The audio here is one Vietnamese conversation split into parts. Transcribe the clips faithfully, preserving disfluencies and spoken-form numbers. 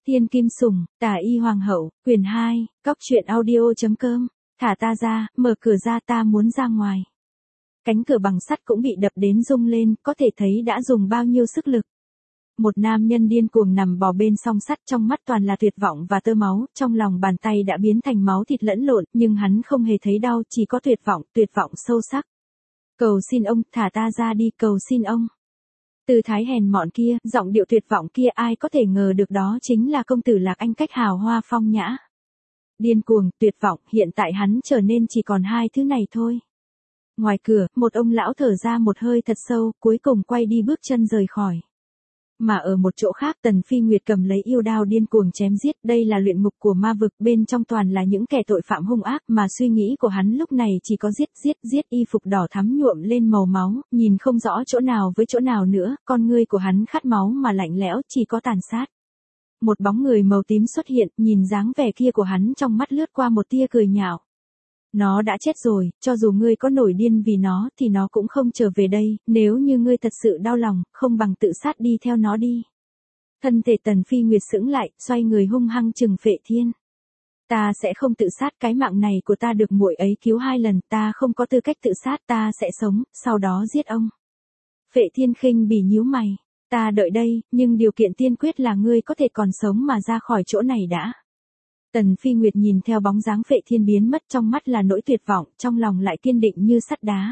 Thiên Kim Sủng, Tà Y Hoàng hậu, quyển hai, cóc truyện audio.com, thả ta ra, mở cửa ra, ta muốn ra ngoài. Cánh cửa bằng sắt cũng bị đập đến rung lên, có thể thấy đã dùng bao nhiêu sức lực. Một nam nhân điên cuồng nằm bò bên song sắt, trong mắt toàn là tuyệt vọng và tơ máu, trong lòng bàn tay đã biến thành máu thịt lẫn lộn, nhưng hắn không hề thấy đau, chỉ có tuyệt vọng, tuyệt vọng sâu sắc. Cầu xin ông, thả ta ra đi, cầu xin ông. Tư thái hèn mọn kia, giọng điệu tuyệt vọng kia, ai có thể ngờ được đó chính là công tử Lạc Anh cách hào hoa phong nhã. Điên cuồng, tuyệt vọng, hiện tại hắn trở nên chỉ còn hai thứ này thôi. Ngoài cửa, một ông lão thở ra một hơi thật sâu, cuối cùng quay đi bước chân rời khỏi. Mà ở một chỗ khác, Tần Phi Nguyệt cầm lấy yêu đao điên cuồng chém giết, đây là luyện ngục của ma vực, bên trong toàn là những kẻ tội phạm hung ác, mà suy nghĩ của hắn lúc này chỉ có giết giết giết. Y phục đỏ thắm nhuộm lên màu máu, nhìn không rõ chỗ nào với chỗ nào nữa, con ngươi của hắn khát máu mà lạnh lẽo, chỉ có tàn sát. Một bóng người màu tím xuất hiện, nhìn dáng vẻ kia của hắn, trong mắt lướt qua một tia cười nhạo. Nó đã chết rồi, cho dù ngươi có nổi điên vì nó, thì nó cũng không trở về đây, nếu như ngươi thật sự đau lòng, không bằng tự sát đi theo nó đi. Thân thể Tần Phi Nguyệt sững lại, xoay người hung hăng trừng Phệ Thiên. Ta sẽ không tự sát, cái mạng này của ta được muội ấy cứu hai lần, ta không có tư cách tự sát, ta sẽ sống, sau đó giết ông. Phệ Thiên khinh bỉ nhíu mày, ta đợi đây, nhưng điều kiện tiên quyết là ngươi có thể còn sống mà ra khỏi chỗ này đã. Tần Phi Nguyệt nhìn theo bóng dáng Phệ Thiên biến mất, trong mắt là nỗi tuyệt vọng, trong lòng lại kiên định như sắt đá.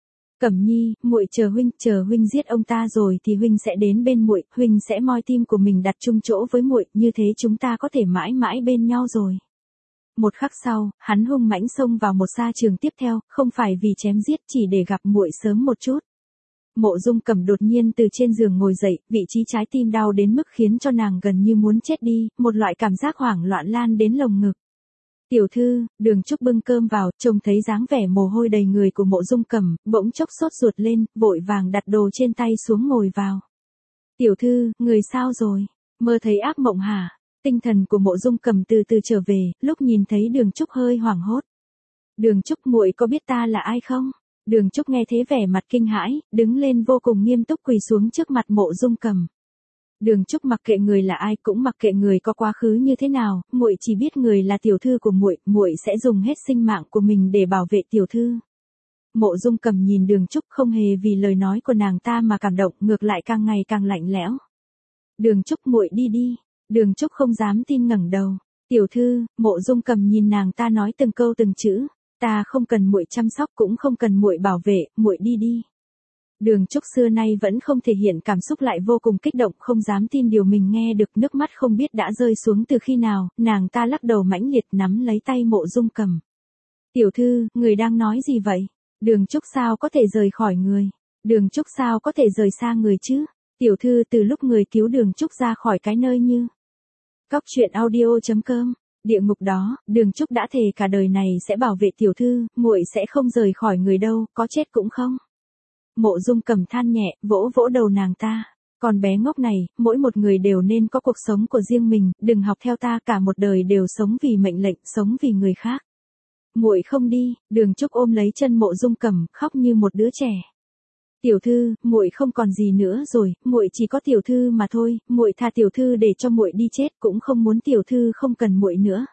Cẩm Nhi, muội chờ huynh, chờ huynh giết ông ta rồi thì huynh sẽ đến bên muội, huynh sẽ moi tim của mình đặt chung chỗ với muội, như thế chúng ta có thể mãi mãi bên nhau rồi. Một khắc sau, hắn hung mãnh xông vào một sa trường tiếp theo, không phải vì chém giết, chỉ để gặp muội sớm một chút. Mộ Dung Cẩm đột nhiên từ trên giường ngồi dậy, vị trí trái tim đau đến mức khiến cho nàng gần như muốn chết đi, một loại cảm giác hoảng loạn lan đến lồng ngực. Tiểu thư, Đường Trúc bưng cơm vào, trông thấy dáng vẻ mồ hôi đầy người của Mộ Dung Cẩm, bỗng chốc sốt ruột lên, vội vàng đặt đồ trên tay xuống ngồi vào. Tiểu thư, người sao rồi? Mơ thấy ác mộng hả? Tinh thần của Mộ Dung Cẩm từ từ trở về, lúc nhìn thấy Đường Trúc hơi hoảng hốt. Đường Trúc, muội có biết ta là ai không? Đường Trúc nghe thế vẻ mặt kinh hãi, đứng lên vô cùng nghiêm túc quỳ xuống trước mặt Mộ Dung Cẩm. Đường Trúc mặc kệ người là ai, cũng mặc kệ người có quá khứ như thế nào, muội chỉ biết người là tiểu thư của muội, muội sẽ dùng hết sinh mạng của mình để bảo vệ tiểu thư. Mộ Dung Cẩm nhìn Đường Trúc, không hề vì lời nói của nàng ta mà cảm động, ngược lại càng ngày càng lạnh lẽo. Đường Trúc, muội đi đi. Đường Trúc không dám tin ngẩng đầu. Tiểu thư, Mộ Dung Cẩm nhìn nàng ta nói từng câu từng chữ. Ta không cần muội chăm sóc, cũng không cần muội bảo vệ, muội đi đi. Đường Trúc xưa nay vẫn không thể hiện cảm xúc, lại vô cùng kích động, không dám tin điều mình nghe được, nước mắt không biết đã rơi xuống từ khi nào, nàng ta lắc đầu mãnh liệt nắm lấy tay Mộ Dung Cẩm. Tiểu thư, người đang nói gì vậy? Đường Trúc sao có thể rời khỏi người? Đường Trúc sao có thể rời xa người chứ? Tiểu thư, từ lúc người cứu Đường Trúc ra khỏi cái nơi như cóc truyện audio.com địa ngục đó, Đường Trúc đã thề cả đời này sẽ bảo vệ tiểu thư, muội sẽ không rời khỏi người đâu, có chết cũng không. Mộ Dung Cẩm than nhẹ, vỗ vỗ đầu nàng ta. Con bé ngốc này, mỗi một người đều nên có cuộc sống của riêng mình, đừng học theo ta, cả một đời đều sống vì mệnh lệnh, sống vì người khác. Muội không đi. Đường Trúc ôm lấy chân Mộ Dung Cẩm, khóc như một đứa trẻ. Tiểu thư, muội không còn gì nữa rồi, muội chỉ có tiểu thư mà thôi, muội tha tiểu thư để cho muội đi chết, cũng không muốn tiểu thư không cần muội nữa.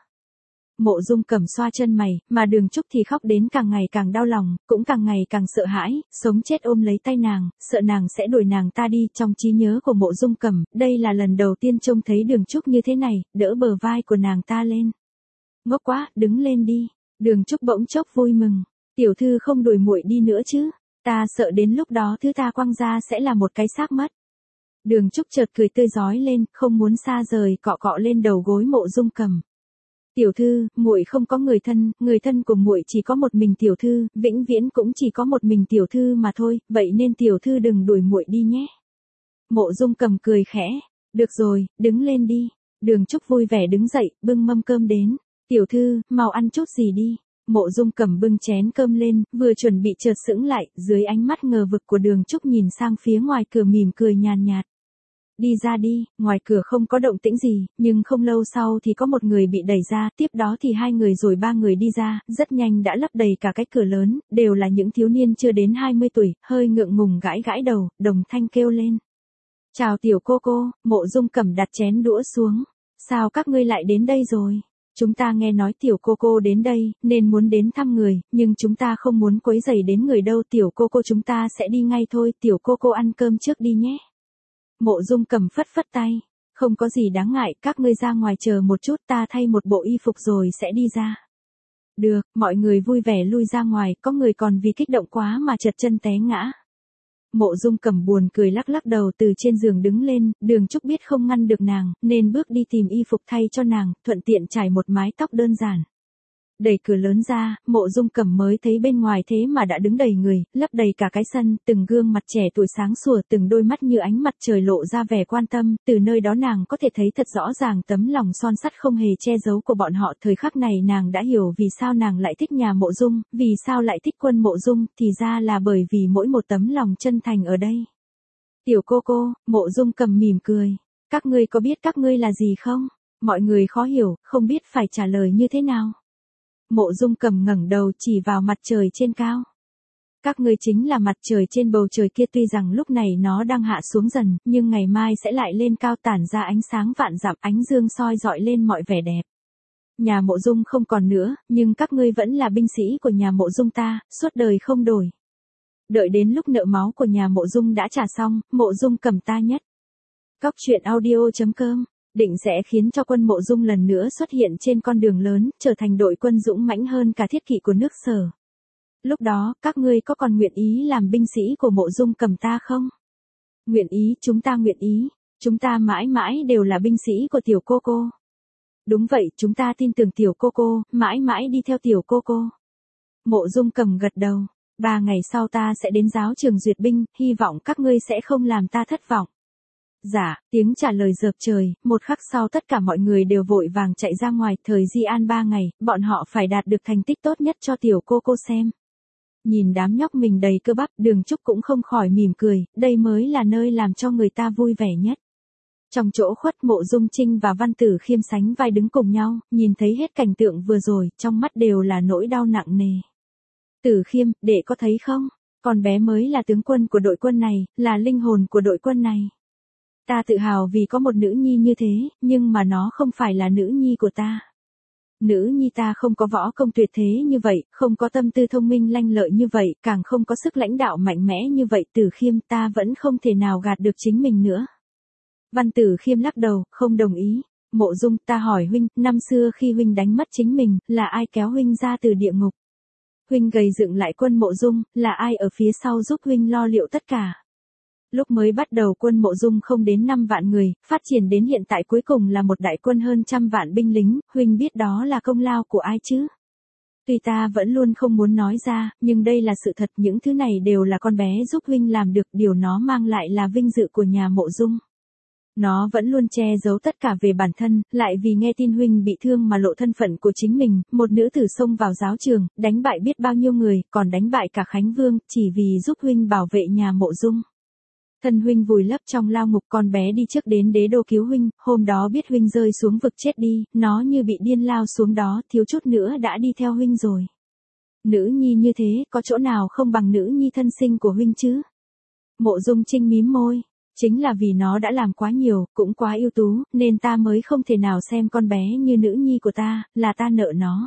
Mộ Dung Cẩm xoa chân mày, mà Đường Trúc thì khóc đến càng ngày càng đau lòng, cũng càng ngày càng sợ hãi, sống chết ôm lấy tay nàng, sợ nàng sẽ đuổi nàng ta đi. Trong trí nhớ của Mộ Dung Cẩm, đây là lần đầu tiên trông thấy Đường Trúc như thế này, đỡ bờ vai của nàng ta lên. Ngốc quá, đứng lên đi. Đường Trúc bỗng chốc vui mừng. Tiểu thư không đuổi muội đi nữa chứ? Ta sợ đến lúc đó thứ ta quăng ra sẽ là một cái xác mất. Đường Trúc chợt cười tươi rói lên, không muốn xa rời, cọ cọ lên đầu gối Mộ Dung Cẩm. Tiểu thư, muội không có người thân, người thân của muội chỉ có một mình tiểu thư, vĩnh viễn cũng chỉ có một mình tiểu thư mà thôi, vậy nên tiểu thư đừng đuổi muội đi nhé. Mộ Dung Cẩm cười khẽ. Được rồi, đứng lên đi. Đường Trúc vui vẻ đứng dậy, bưng mâm cơm đến. Tiểu thư, mau ăn chút gì đi. Mộ Dung Cẩm bưng chén cơm lên, vừa chuẩn bị chợt sững lại, dưới ánh mắt ngờ vực của Đường Trúc nhìn sang phía ngoài cửa mỉm cười nhàn nhạt. Đi ra đi. Ngoài cửa không có động tĩnh gì, nhưng không lâu sau thì có một người bị đẩy ra, tiếp đó thì hai người rồi ba người đi ra, rất nhanh đã lấp đầy cả cái cửa lớn, đều là những thiếu niên chưa đến hai mươi tuổi, hơi ngượng ngùng gãi gãi đầu, đồng thanh kêu lên. Chào tiểu cô cô. Mộ Dung Cẩm đặt chén đũa xuống. Sao các ngươi lại đến đây rồi? Chúng ta nghe nói tiểu cô cô đến đây, nên muốn đến thăm người, nhưng chúng ta không muốn quấy rầy đến người đâu. Tiểu cô cô chúng ta sẽ đi ngay thôi, tiểu cô cô ăn cơm trước đi nhé. Mộ Dung Cầm phất phất tay. Không có gì đáng ngại, các ngươi ra ngoài chờ một chút, ta thay một bộ y phục rồi sẽ đi ra. Được, mọi người vui vẻ lui ra ngoài, có người còn vì kích động quá mà trật chân té ngã. Mộ Dung Cầm buồn cười lắc lắc đầu từ trên giường đứng lên, Đường Trúc biết không ngăn được nàng, nên bước đi tìm y phục thay cho nàng, thuận tiện trải một mái tóc đơn giản. Đẩy cửa lớn ra, Mộ Dung Cầm mới thấy bên ngoài thế mà đã đứng đầy người, lấp đầy cả cái sân, từng gương mặt trẻ tuổi sáng sủa, từng đôi mắt như ánh mặt trời lộ ra vẻ quan tâm, từ nơi đó nàng có thể thấy thật rõ ràng tấm lòng son sắt không hề che giấu của bọn họ. Thời khắc này nàng đã hiểu vì sao nàng lại thích nhà Mộ Dung, vì sao lại thích Quân Mộ Dung, thì ra là bởi vì mỗi một tấm lòng chân thành ở đây. Tiểu cô cô, Mộ Dung Cầm mỉm cười, các ngươi có biết các ngươi là gì không? Mọi người khó hiểu, không biết phải trả lời như thế nào. Mộ Dung Cầm ngẩng đầu chỉ vào mặt trời trên cao. Các ngươi chính là mặt trời trên bầu trời kia, tuy rằng lúc này nó đang hạ xuống dần, nhưng ngày mai sẽ lại lên cao tản ra ánh sáng vạn dặm, ánh dương soi dọi lên mọi vẻ đẹp. Nhà Mộ Dung không còn nữa, nhưng các ngươi vẫn là binh sĩ của nhà Mộ Dung ta, suốt đời không đổi. Đợi đến lúc nợ máu của nhà Mộ Dung đã trả xong, Mộ Dung Cầm ta nhất. Cóc truyện audio chấm com định sẽ khiến cho Quân Mộ Dung lần nữa xuất hiện trên con đường lớn, trở thành đội quân dũng mãnh hơn cả thiết kỵ của nước Sở. Lúc đó, các ngươi có còn nguyện ý làm binh sĩ của Mộ Dung Cầm ta không? Nguyện ý, chúng ta nguyện ý, chúng ta mãi mãi đều là binh sĩ của tiểu cô cô. Đúng vậy, chúng ta tin tưởng tiểu cô cô, mãi mãi đi theo tiểu cô cô. Mộ Dung Cầm gật đầu, ba ngày sau ta sẽ đến giáo trường duyệt binh, hy vọng các ngươi sẽ không làm ta thất vọng. Dạ, tiếng trả lời dợp trời, một khắc sau tất cả mọi người đều vội vàng chạy ra ngoài, thời Di An ba ngày, bọn họ phải đạt được thành tích tốt nhất cho tiểu cô cô xem. Nhìn đám nhóc mình đầy cơ bắp, Đường Trúc cũng không khỏi mỉm cười, đây mới là nơi làm cho người ta vui vẻ nhất. Trong chỗ khuất, Mộ Dung Trinh và Văn Tử Khiêm sánh vai đứng cùng nhau, nhìn thấy hết cảnh tượng vừa rồi, trong mắt đều là nỗi đau nặng nề. Tử Khiêm, đệ có thấy không? Con bé mới là tướng quân của đội quân này, là linh hồn của đội quân này. Ta tự hào vì có một nữ nhi như thế, nhưng mà nó không phải là nữ nhi của ta. Nữ nhi ta không có võ công tuyệt thế như vậy, không có tâm tư thông minh lanh lợi như vậy, càng không có sức lãnh đạo mạnh mẽ như vậy. Tử Khiêm, ta vẫn không thể nào gạt được chính mình nữa. Văn Tử Khiêm lắc đầu, không đồng ý. Mộ Dung, ta hỏi huynh, năm xưa khi huynh đánh mất chính mình, là ai kéo huynh ra từ địa ngục? Huynh gầy dựng lại quân Mộ Dung, là ai ở phía sau giúp huynh lo liệu tất cả? Lúc mới bắt đầu quân Mộ Dung không đến năm vạn người, phát triển đến hiện tại cuối cùng là một đại quân hơn trăm vạn binh lính, huynh biết đó là công lao của ai chứ? Tuy ta vẫn luôn không muốn nói ra, nhưng đây là sự thật, những thứ này đều là con bé giúp huynh làm được, điều nó mang lại là vinh dự của nhà Mộ Dung. Nó vẫn luôn che giấu tất cả về bản thân, lại vì nghe tin huynh bị thương mà lộ thân phận của chính mình, một nữ tử xông vào giáo trường, đánh bại biết bao nhiêu người, còn đánh bại cả Khánh Vương, chỉ vì giúp huynh bảo vệ nhà Mộ Dung. Thân huynh vùi lấp trong lao ngục, con bé đi trước đến đế đô cứu huynh, hôm đó biết huynh rơi xuống vực chết đi, nó như bị điên lao xuống đó, thiếu chút nữa đã đi theo huynh rồi. Nữ nhi như thế, có chỗ nào không bằng nữ nhi thân sinh của huynh chứ? Mộ Dung Trinh mím môi, chính là vì nó đã làm quá nhiều, cũng quá ưu tú, nên ta mới không thể nào xem con bé như nữ nhi của ta, là ta nợ nó.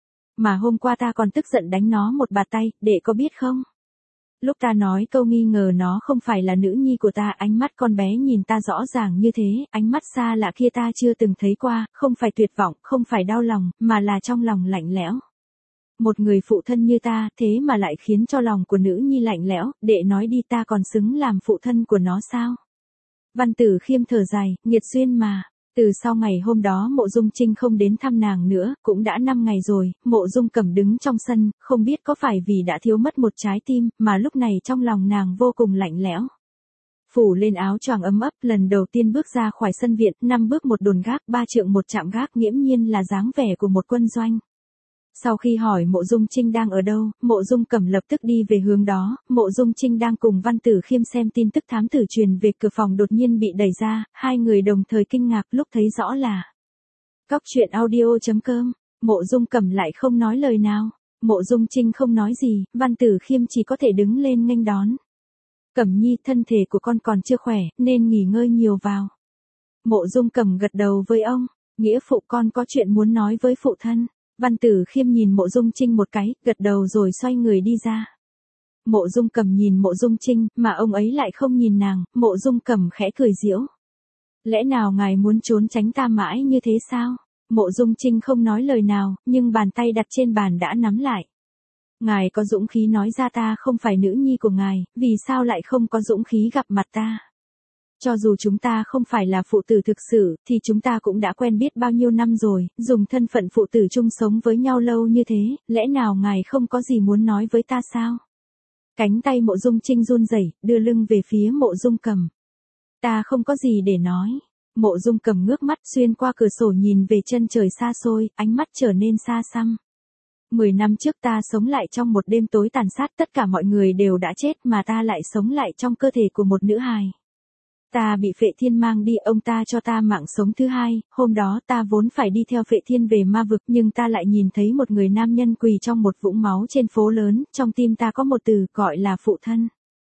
Mà hôm qua ta còn tức giận đánh nó một bạt tay, đệ có biết không? Lúc ta nói câu nghi ngờ nó không phải là nữ nhi của ta, ánh mắt con bé nhìn ta rõ ràng như thế, ánh mắt xa lạ kia ta chưa từng thấy qua, không phải tuyệt vọng, không phải đau lòng, mà là trong lòng lạnh lẽo. Một người phụ thân như ta, thế mà lại khiến cho lòng của nữ nhi lạnh lẽo, đệ nói đi, ta còn xứng làm phụ thân của nó sao? Văn Tử Khiêm thở dài, nghiệt duyên mà. Từ sau ngày hôm đó Mộ Dung Trinh không đến thăm nàng nữa, cũng đã năm ngày rồi. Mộ Dung Cẩm đứng trong sân, không biết có phải vì đã thiếu mất một trái tim, mà lúc này trong lòng nàng vô cùng lạnh lẽo. Phủ lên áo choàng ấm ấp, lần đầu tiên bước ra khỏi sân viện, năm bước một đồn gác, ba trượng một trạm gác, nghiễm nhiên là dáng vẻ của một quân doanh. Sau khi hỏi Mộ Dung Trinh đang ở đâu, Mộ Dung Cẩm lập tức đi về hướng đó. Mộ Dung Trinh đang cùng Văn Tử Khiêm xem tin tức thám tử truyền về, cửa phòng đột nhiên bị đẩy ra, hai người đồng thời kinh ngạc lúc thấy rõ là Cóc truyện audio chấm com. Mộ Dung Cẩm lại không nói lời nào. Mộ Dung Trinh không nói gì, Văn Tử Khiêm chỉ có thể đứng lên nghênh đón. Cẩm nhi, thân thể của con còn chưa khỏe, nên nghỉ ngơi nhiều vào. Mộ Dung Cẩm gật đầu với ông. Nghĩa phụ con có chuyện muốn nói với phụ thân. Văn Tử Khiêm nhìn Mộ Dung Trinh một cái, gật đầu rồi xoay người đi ra. Mộ Dung Cẩm nhìn Mộ Dung Trinh, mà ông ấy lại không nhìn nàng, Mộ Dung Cẩm khẽ cười giễu. Lẽ nào ngài muốn trốn tránh ta mãi như thế sao? Mộ Dung Trinh không nói lời nào, nhưng bàn tay đặt trên bàn đã nắm lại. Ngài có dũng khí nói ra ta không phải nữ nhi của ngài, vì sao lại không có dũng khí gặp mặt ta? Cho dù chúng ta không phải là phụ tử thực sự, thì chúng ta cũng đã quen biết bao nhiêu năm rồi, dùng thân phận phụ tử chung sống với nhau lâu như thế, lẽ nào ngài không có gì muốn nói với ta sao? Cánh tay Mộ Dung Trinh run rẩy, đưa lưng về phía Mộ Dung Cẩm. Ta không có gì để nói. Mộ Dung Cẩm ngước mắt xuyên qua cửa sổ nhìn về chân trời xa xôi, ánh mắt trở nên xa xăm. Mười năm trước ta sống lại trong một đêm tối tàn sát, tất cả mọi người đều đã chết mà ta lại sống lại trong cơ thể của một nữ hài. Ta bị Phệ Thiên mang đi, ông ta cho ta mạng sống thứ hai, hôm đó ta vốn phải đi theo Phệ Thiên về ma vực nhưng ta lại nhìn thấy một người nam nhân quỳ trong một vũng máu trên phố lớn, trong tim ta có một từ gọi là phụ thân.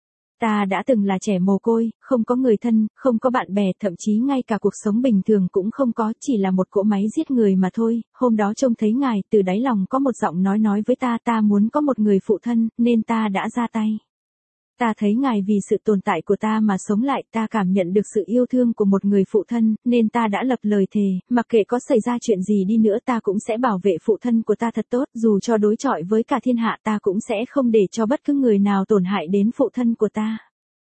Ta đã từng là trẻ mồ côi, không có người thân, không có bạn bè, thậm chí ngay cả cuộc sống bình thường cũng không có, chỉ là một cỗ máy giết người mà thôi. Hôm đó trông thấy ngài, từ đáy lòng có một giọng nói nói với ta ta muốn có một người phụ thân, nên ta đã ra tay. Ta thấy ngài vì sự tồn tại của ta mà sống lại, ta cảm nhận được sự yêu thương của một người phụ thân, nên ta đã lập lời thề, mặc kệ có xảy ra chuyện gì đi nữa ta cũng sẽ bảo vệ phụ thân của ta thật tốt, dù cho đối chọi với cả thiên hạ ta cũng sẽ không để cho bất cứ người nào tổn hại đến phụ thân của ta.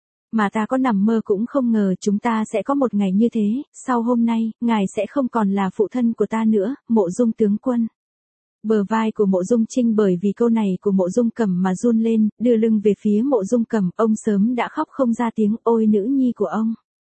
Mà ta có nằm mơ cũng không ngờ chúng ta sẽ có một ngày như thế, sau hôm nay, ngài sẽ không còn là phụ thân của ta nữa, Mộ Dung tướng quân. Bờ vai của Mộ Dung Trinh bởi vì câu này của Mộ Dung Cẩm mà run lên, đưa lưng về phía Mộ Dung Cẩm, ông sớm đã khóc không ra tiếng, ôi nữ nhi của ông.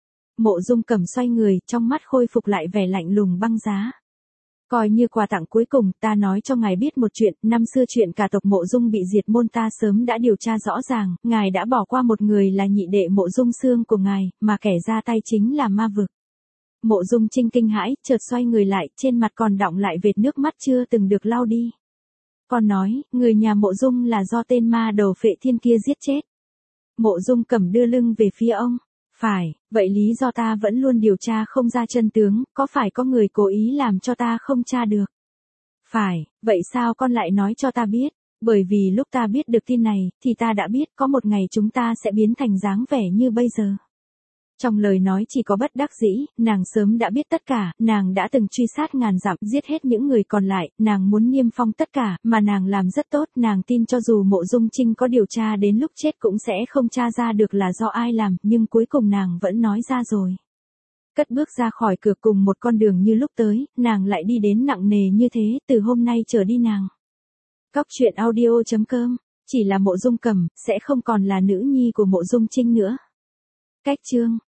Mộ Dung Cẩm xoay người, trong mắt khôi phục lại vẻ lạnh lùng băng giá. Coi như quà tặng cuối cùng, ta nói cho ngài biết một chuyện, năm xưa chuyện cả tộc Mộ Dung bị diệt môn ta sớm đã điều tra rõ ràng, ngài đã bỏ qua một người là nhị đệ Mộ Dung Xương của ngài, mà kẻ ra tay chính là ma vực. Mộ Dung Trinh kinh hãi, chợt xoay người lại, trên mặt còn đọng lại vệt nước mắt chưa từng được lau đi. Còn nói, người nhà Mộ Dung là do tên ma đầu Phệ Thiên kia giết chết. Mộ Dung Cẩm đưa lưng về phía ông. Phải, vậy lý do ta vẫn luôn điều tra không ra chân tướng, có phải có người cố ý làm cho ta không tra được? Phải, vậy sao con lại nói cho ta biết? Bởi vì lúc ta biết được tin này, thì ta đã biết có một ngày chúng ta sẽ biến thành dáng vẻ như bây giờ. Trong lời nói chỉ có bất đắc dĩ, nàng sớm đã biết tất cả, nàng đã từng truy sát ngàn dặm, giết hết những người còn lại, nàng muốn niêm phong tất cả, mà nàng làm rất tốt, nàng tin cho dù Mộ Dung Trinh có điều tra đến lúc chết cũng sẽ không tra ra được là do ai làm, nhưng cuối cùng nàng vẫn nói ra rồi. Cất bước ra khỏi cửa cùng một con đường như lúc tới, nàng lại đi đến nặng nề như thế, từ hôm nay trở đi nàng. Cóc truyện audio chấm com, chỉ là Mộ Dung Cẩm, sẽ không còn là nữ nhi của Mộ Dung Trinh nữa. Cách chương